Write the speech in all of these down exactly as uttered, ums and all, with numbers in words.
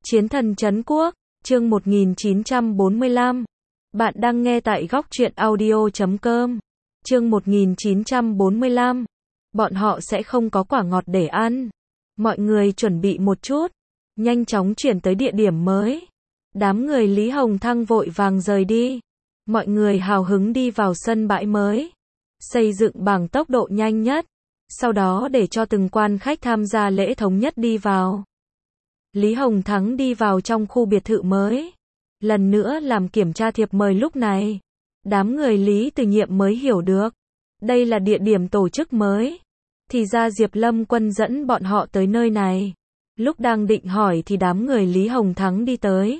Chiến thần trấn quốc, chương một nghìn chín trăm bốn mươi lăm. Bạn đang nghe tại góc truyện audio chấm com. Chương một nghìn chín trăm bốn mươi lăm. Bọn họ sẽ không có quả ngọt để ăn. Mọi người chuẩn bị một chút, nhanh chóng chuyển tới địa điểm mới. Đám người Lý Hồng Thăng vội vàng rời đi. Mọi người hào hứng đi vào sân bãi mới, xây dựng bằng tốc độ nhanh nhất, sau đó để cho từng quan khách tham gia lễ thống nhất đi vào. Lý Hồng Thắng đi vào trong khu biệt thự mới, lần nữa làm kiểm tra thiệp mời. Lúc này, đám người Lý Từ Nhiệm mới hiểu được, đây là địa điểm tổ chức mới. Thì ra Diệp Lâm Quân dẫn bọn họ tới nơi này. Lúc đang định hỏi thì đám người Lý Hồng Thắng đi tới.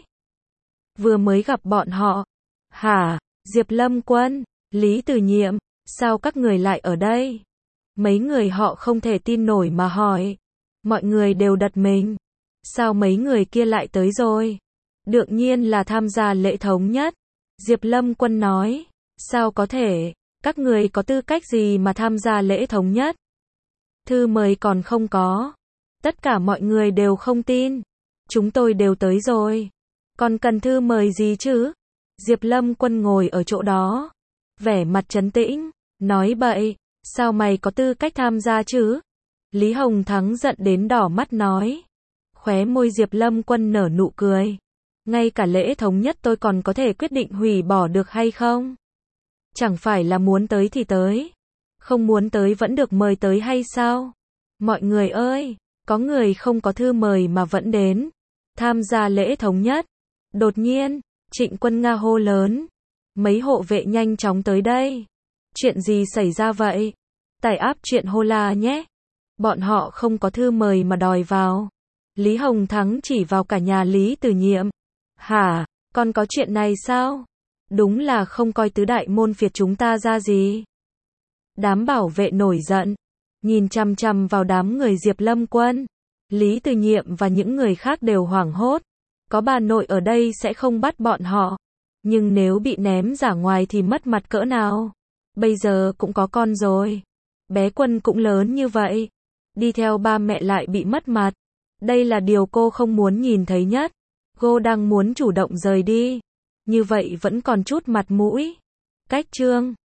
Vừa mới gặp bọn họ. Hả, Diệp Lâm Quân, Lý Từ Nhiệm, sao các người lại ở đây? Mấy người họ không thể tin nổi mà hỏi. Mọi người đều đặt mình. Sao mấy người kia lại tới rồi? Đương nhiên là tham gia lễ thống nhất. Diệp Lâm Quân nói. Sao có thể? Các người có tư cách gì mà tham gia lễ thống nhất? Thư mời còn không có. Tất cả mọi người đều không tin. Chúng tôi đều tới rồi. Còn cần thư mời gì chứ? Diệp Lâm Quân ngồi ở chỗ đó, vẻ mặt trấn tĩnh, nói bậy, sao mày có tư cách tham gia chứ? Lý Hồng Thắng giận đến đỏ mắt nói. Khóe môi Diệp Lâm Quân nở nụ cười. Ngay cả lễ thống nhất tôi còn có thể quyết định hủy bỏ được hay không? Chẳng phải là muốn tới thì tới, không muốn tới vẫn được mời tới hay sao? Mọi người ơi, có người không có thư mời mà vẫn đến tham gia lễ thống nhất. Đột nhiên, Trịnh Quân Nga hô lớn. Mấy hộ vệ nhanh chóng tới đây. Chuyện gì xảy ra vậy? Tải app chuyện hô la nhé. Bọn họ không có thư mời mà đòi vào. Lý Hồng Thắng chỉ vào cả nhà Lý Từ Nhiệm. Hả, còn có chuyện này sao? Đúng là không coi tứ đại môn phiệt chúng ta ra gì. Đám bảo vệ nổi giận, nhìn chằm chằm vào đám người Diệp Lâm Quân. Lý Từ Nhiệm và những người khác đều hoảng hốt. Có bà nội ở đây sẽ không bắt bọn họ. Nhưng nếu bị ném ra ngoài thì mất mặt cỡ nào. Bây giờ cũng có con rồi. Bé Quân cũng lớn như vậy. Đi theo ba mẹ lại bị mất mặt. Đây là điều cô không muốn nhìn thấy nhất. Cô đang muốn chủ động rời đi. Như vậy vẫn còn chút mặt mũi. Cách chương